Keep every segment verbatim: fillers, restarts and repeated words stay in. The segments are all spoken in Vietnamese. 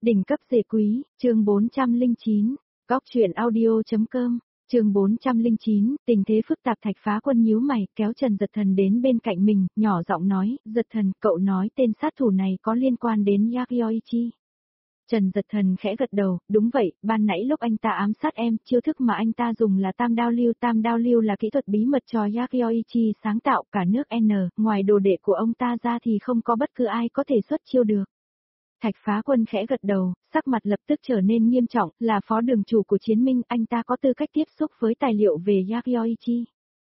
Đỉnh cấp dề quý, chương bốn trăm lẻ chín, góc truyện audio.com, chương bốn trăm lẻ chín, tình thế phức tạp. Thạch Phá Quân nhíu mày, kéo Trần Dật Thần đến bên cạnh mình, nhỏ giọng nói, Dật Thần, cậu nói tên sát thủ này có liên quan đến Yakuyoichi. Trần Dật Thần khẽ gật đầu, đúng vậy, ban nãy lúc anh ta ám sát em, chiêu thức mà anh ta dùng là tam đao lưu. Tam đao lưu là kỹ thuật bí mật cho Yakuyoichi sáng tạo, cả nước N, ngoài đồ đệ của ông ta ra thì không có bất cứ ai có thể xuất chiêu được. Thạch Phá Quân khẽ gật đầu, sắc mặt lập tức trở nên nghiêm trọng, là phó đường chủ của Chiến Minh, anh ta có tư cách tiếp xúc với tài liệu về Yakuyoichi.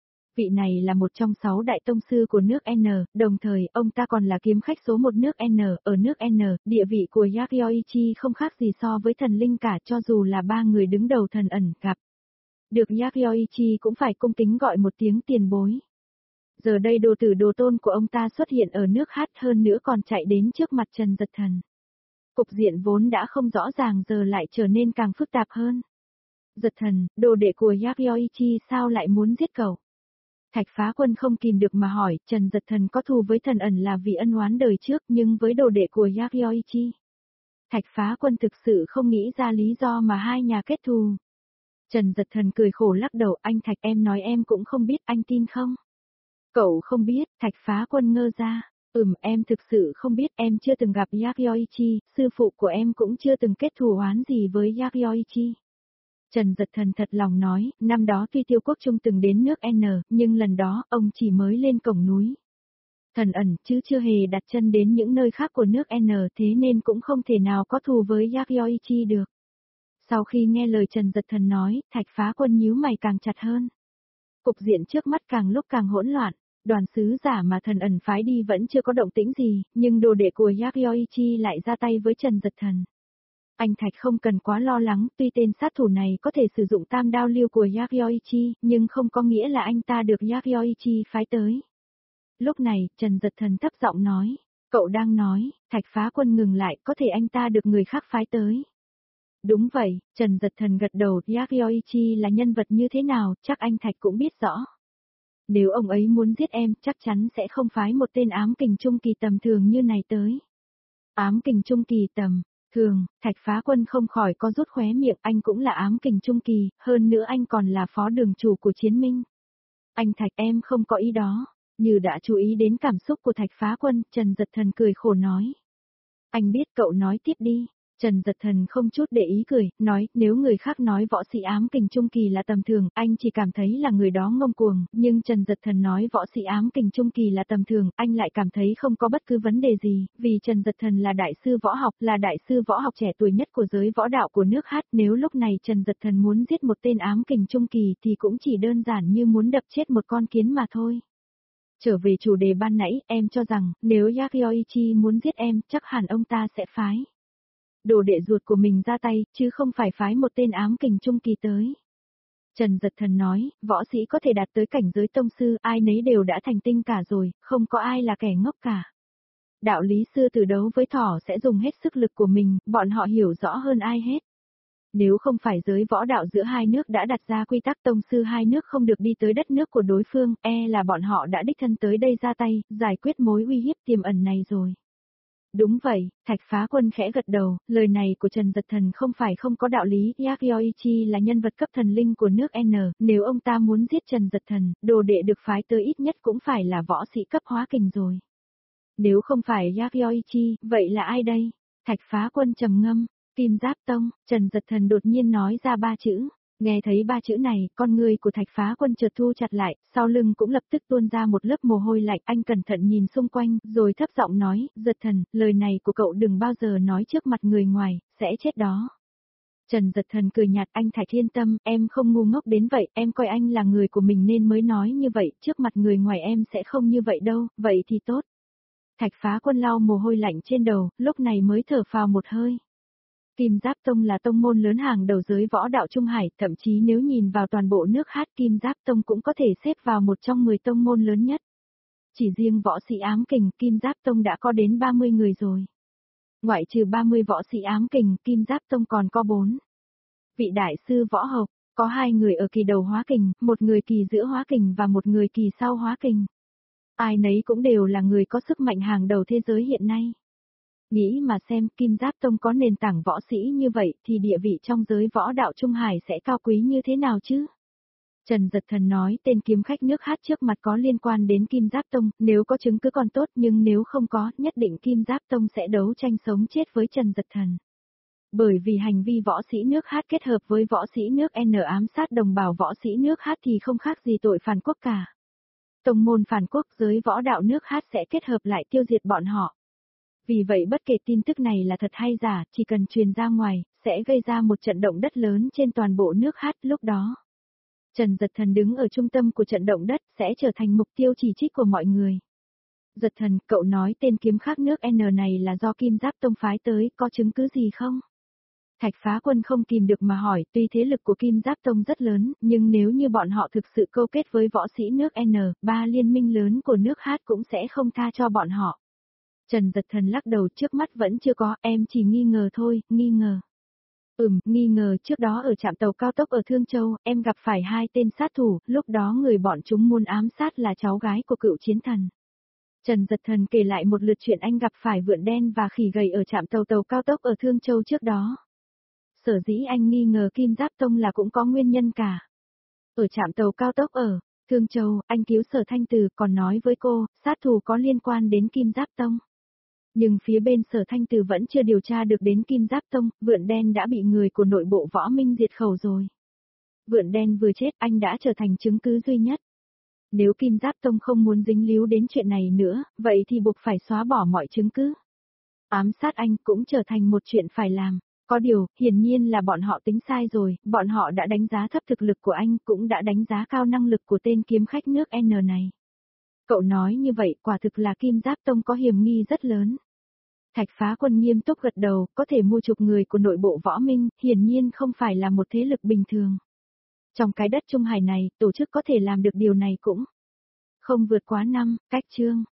Vị này là một trong sáu đại tông sư của nước N, đồng thời, ông ta còn là kiếm khách số một nước N, ở nước N, địa vị của Yakuyoichi không khác gì so với thần linh cả, cho dù là ba người đứng đầu thần ẩn gặp. Được Yakuyoichi cũng phải cung kính gọi một tiếng tiền bối. Giờ đây đồ tử đồ tôn của ông ta xuất hiện ở nước hát, hơn nữa còn chạy đến trước mặt Trần Dật Thần. Cục diện vốn đã không rõ ràng giờ lại trở nên càng phức tạp hơn. Dật Thần, đồ đệ của Yakuyoichi sao lại muốn giết cậu? Thạch Phá Quân không kìm được mà hỏi, Trần Dật Thần có thù với thần ẩn là vì ân oán đời trước, nhưng với đồ đệ của Yakuyoichi. Thạch Phá Quân thực sự không nghĩ ra lý do mà hai nhà kết thù. Trần Dật Thần cười khổ lắc đầu, anh Thạch, em nói em cũng không biết, anh tin không? Cậu không biết, Thạch Phá Quân ngơ ra. Ừm, em thực sự không biết, em chưa từng gặp Yakuyoichi, sư phụ của em cũng chưa từng kết thù oán gì với Yakuyoichi. Trần Dật Thần thật lòng nói, năm đó tuy Tiêu Quốc Trung từng đến nước N, nhưng lần đó, ông chỉ mới lên cổng núi. Thần ẩn, chứ chưa hề đặt chân đến những nơi khác của nước N, thế nên cũng không thể nào có thù với Yakuyoichi được. Sau khi nghe lời Trần Dật Thần nói, Thạch Phá Quân nhíu mày càng chặt hơn. Cục diện trước mắt càng lúc càng hỗn loạn. Đoàn sứ giả mà thần ẩn phái đi vẫn chưa có động tĩnh gì, nhưng đồ đệ của Yakuyoichi lại ra tay với Trần Dật Thần. Anh Thạch không cần quá lo lắng, tuy tên sát thủ này có thể sử dụng tam đao lưu của Yakuyoichi, nhưng không có nghĩa là anh ta được Yakuyoichi phái tới. Lúc này, Trần Dật Thần thấp giọng nói, cậu đang nói, Thạch Phá Quân ngừng lại, có thể anh ta được người khác phái tới. Đúng vậy, Trần Dật Thần gật đầu, Yakuyoichi là nhân vật như thế nào, chắc anh Thạch cũng biết rõ. Nếu ông ấy muốn giết em, chắc chắn sẽ không phái một tên ám kình trung kỳ tầm thường như này tới. Ám kình trung kỳ tầm thường, Thạch Phá Quân không khỏi có rút khóe miệng, anh cũng là ám kình trung kỳ, hơn nữa anh còn là phó đường chủ của Chiến Minh. Anh Thạch, em không có ý đó. Như đã chú ý đến cảm xúc của Thạch Phá Quân, Trần Dật Thần cười khổ nói. Anh biết, cậu nói tiếp đi. Trần Dật Thần không chút để ý cười, nói, nếu người khác nói võ sĩ ám kình trung kỳ là tầm thường, anh chỉ cảm thấy là người đó ngông cuồng, nhưng Trần Dật Thần nói võ sĩ ám kình trung kỳ là tầm thường, anh lại cảm thấy không có bất cứ vấn đề gì, vì Trần Dật Thần là đại sư võ học, là đại sư võ học trẻ tuổi nhất của giới võ đạo của nước hát, nếu lúc này Trần Dật Thần muốn giết một tên ám kình trung kỳ thì cũng chỉ đơn giản như muốn đập chết một con kiến mà thôi. Trở về chủ đề ban nãy, em cho rằng, nếu Yakuyoichi muốn giết em, chắc hẳn ông ta sẽ phái đồ đệ ruột của mình ra tay, chứ không phải phái một tên ám kình trung kỳ tới. Trần Dật Thần nói, võ sĩ có thể đạt tới cảnh giới tông sư, ai nấy đều đã thành tinh cả rồi, không có ai là kẻ ngốc cả. Đạo lý sư tử đấu với thỏ sẽ dùng hết sức lực của mình, bọn họ hiểu rõ hơn ai hết. Nếu không phải giới võ đạo giữa hai nước đã đặt ra quy tắc tông sư hai nước không được đi tới đất nước của đối phương, e là bọn họ đã đích thân tới đây ra tay, giải quyết mối uy hiếp tiềm ẩn này rồi. Đúng vậy, Thạch Phá Quân khẽ gật đầu, lời này của Trần Dật Thần không phải không có đạo lý, Yakuyoichi là nhân vật cấp thần linh của nước N, nếu ông ta muốn giết Trần Dật Thần, đồ đệ được phái tới ít nhất cũng phải là võ sĩ cấp hóa kình rồi. Nếu không phải Yakuyoichi, vậy là ai đây? Thạch Phá Quân trầm ngâm, Kim Giáp Tông, Trần Dật Thần đột nhiên nói ra ba chữ. Nghe thấy ba chữ này, con người của Thạch Phá Quân chợt thu chặt lại, sau lưng cũng lập tức tuôn ra một lớp mồ hôi lạnh, anh cẩn thận nhìn xung quanh, rồi thấp giọng nói, Dật Thần, lời này của cậu đừng bao giờ nói trước mặt người ngoài, sẽ chết đó. Trần Dật Thần cười nhạt, anh Thạch yên tâm, em không ngu ngốc đến vậy, em coi anh là người của mình nên mới nói như vậy, trước mặt người ngoài em sẽ không như vậy đâu, vậy thì tốt. Thạch Phá Quân lau mồ hôi lạnh trên đầu, lúc này mới thở phào một hơi. Kim Giáp Tông là tông môn lớn hàng đầu giới võ đạo Trung Hải, thậm chí nếu nhìn vào toàn bộ nước hát, Kim Giáp Tông cũng có thể xếp vào một trong mười tông môn lớn nhất. Chỉ riêng võ sĩ ám kình, Kim Giáp Tông đã có đến ba mươi người rồi. Ngoại trừ ba mươi võ sĩ ám kình, Kim Giáp Tông còn có bốn vị đại sư võ học, có hai người ở kỳ đầu hóa kình, một người kỳ giữa hóa kình và một người kỳ sau hóa kình. Ai nấy cũng đều là người có sức mạnh hàng đầu thế giới hiện nay. Nghĩ mà xem Kim Giáp Tông có nền tảng võ sĩ như vậy thì địa vị trong giới võ đạo Trung Hải sẽ cao quý như thế nào chứ? Trần Dật Thần nói tên kiếm khách nước hát trước mặt có liên quan đến Kim Giáp Tông, nếu có chứng cứ còn tốt nhưng nếu không có, nhất định Kim Giáp Tông sẽ đấu tranh sống chết với Trần Dật Thần. Bởi vì hành vi võ sĩ nước hát kết hợp với võ sĩ nước N ám sát đồng bào võ sĩ nước hát thì không khác gì tội phản quốc cả. Tông môn phản quốc giới võ đạo nước hát sẽ kết hợp lại tiêu diệt bọn họ. Vì vậy bất kể tin tức này là thật hay giả, chỉ cần truyền ra ngoài, sẽ gây ra một trận động đất lớn trên toàn bộ nước hát lúc đó. Trần Dật Thần đứng ở trung tâm của trận động đất sẽ trở thành mục tiêu chỉ trích của mọi người. Dật Thần, cậu nói tên kiếm khác nước N này là do Kim Giáp Tông phái tới, có chứng cứ gì không? Thạch Phá Quân không kìm được mà hỏi, tuy thế lực của Kim Giáp Tông rất lớn, nhưng nếu như bọn họ thực sự câu kết với võ sĩ nước N, ba liên minh lớn của nước hát cũng sẽ không tha cho bọn họ. Trần Dật Thần lắc đầu, trước mắt vẫn chưa có, em chỉ nghi ngờ thôi, nghi ngờ. Ừm, nghi ngờ trước đó ở trạm tàu cao tốc ở Thương Châu, em gặp phải hai tên sát thủ, lúc đó người bọn chúng muốn ám sát là cháu gái của cựu chiến thần. Trần Dật Thần kể lại một lượt chuyện anh gặp phải vượn đen và khỉ gầy ở trạm tàu tàu cao tốc ở Thương Châu trước đó. Sở dĩ anh nghi ngờ Kim Giáp Tông là cũng có nguyên nhân cả. Ở trạm tàu cao tốc ở Thương Châu, anh cứu Sở Thanh Từ còn nói với cô, sát thủ có liên quan đến Kim Giáp Tông. Nhưng phía bên Sở Thanh Từ vẫn chưa điều tra được đến Kim Giáp Tông, vượn đen đã bị người của nội bộ võ minh diệt khẩu rồi. Vượn đen vừa chết anh đã trở thành chứng cứ duy nhất. Nếu Kim Giáp Tông không muốn dính líu đến chuyện này nữa, vậy thì buộc phải xóa bỏ mọi chứng cứ. Ám sát anh cũng trở thành một chuyện phải làm. Có điều, hiển nhiên là bọn họ tính sai rồi, bọn họ đã đánh giá thấp thực lực của anh, cũng đã đánh giá cao năng lực của tên kiếm khách nước N này. Cậu nói như vậy quả thực là Kim Giáp Tông có hiểm nghi rất lớn. Thạch Phá Quân nghiêm túc gật đầu, có thể mua chuộc người của nội bộ võ minh, hiển nhiên không phải là một thế lực bình thường. Trong cái đất Trung Hải này, tổ chức có thể làm được điều này cũng không vượt quá năm, cách chương.